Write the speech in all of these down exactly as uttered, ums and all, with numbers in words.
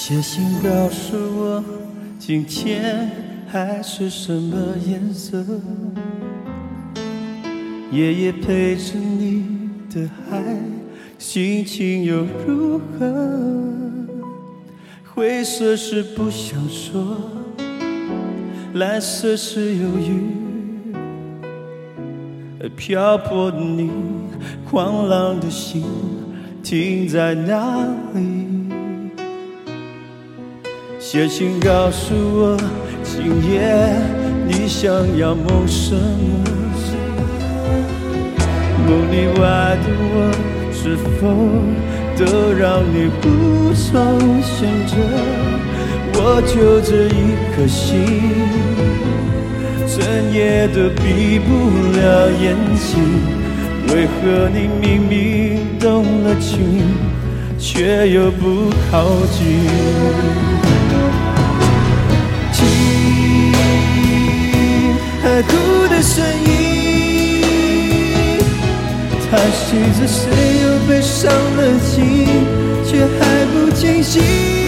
写信告诉我，今天海是什么颜色？夜夜陪着你的海，心情又如何？灰色是不想说，蓝色是忧郁，而漂泊的你，狂浪的心停在哪里？写信告诉我，今夜你想要梦什么？梦里外的我，是否都让你无从选择？我就这一颗心，整夜都闭不了眼睛。为何你明明动了情，却又不靠近？听海哭的声音，叹息着谁又被伤了心，却还不清醒。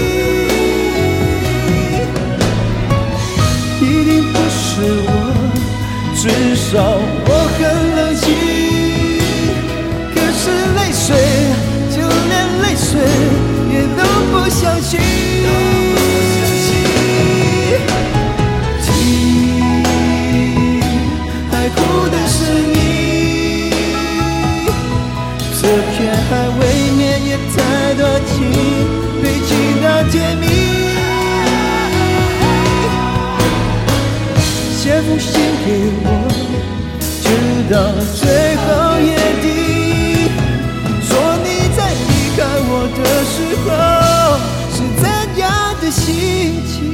一定不是我，至少我很冷静。可是泪水，就连泪水也都不相信。听海哭的声音，这片海未免也太多情，被情到甜蜜。写封信给我，直到最后夜底，说你在离开我的时候是怎样的心情。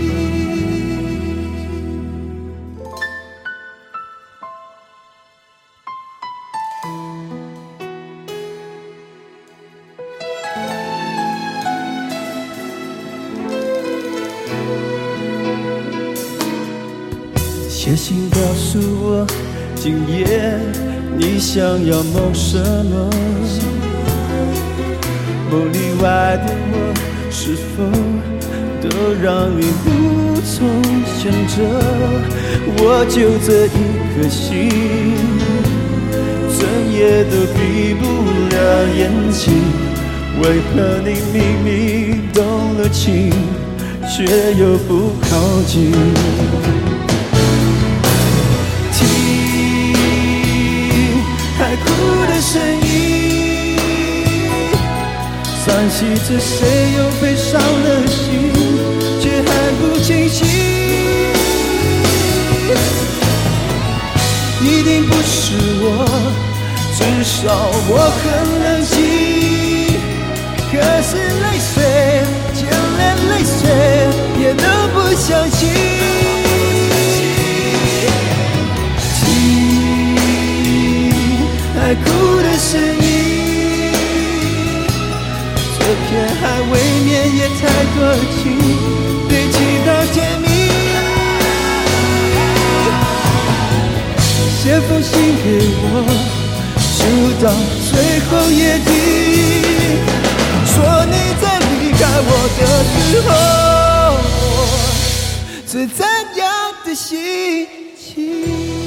写信告诉我，今夜你想要梦什么？梦里外的我，是否都让你无从选择？我就这一颗心，整夜都闭不了眼睛。为何你明明动了情，却又不靠近？海哭的声音，叹息着谁又被伤了心，却还不清醒。一定不是我，至少我很冷静。可是泪水，就连泪水也都不相信。海哭的声音，这片海未免也太多情，被情到甜蜜。写封信给我，就到最后夜底，说你在离开我的时候是怎样的心情。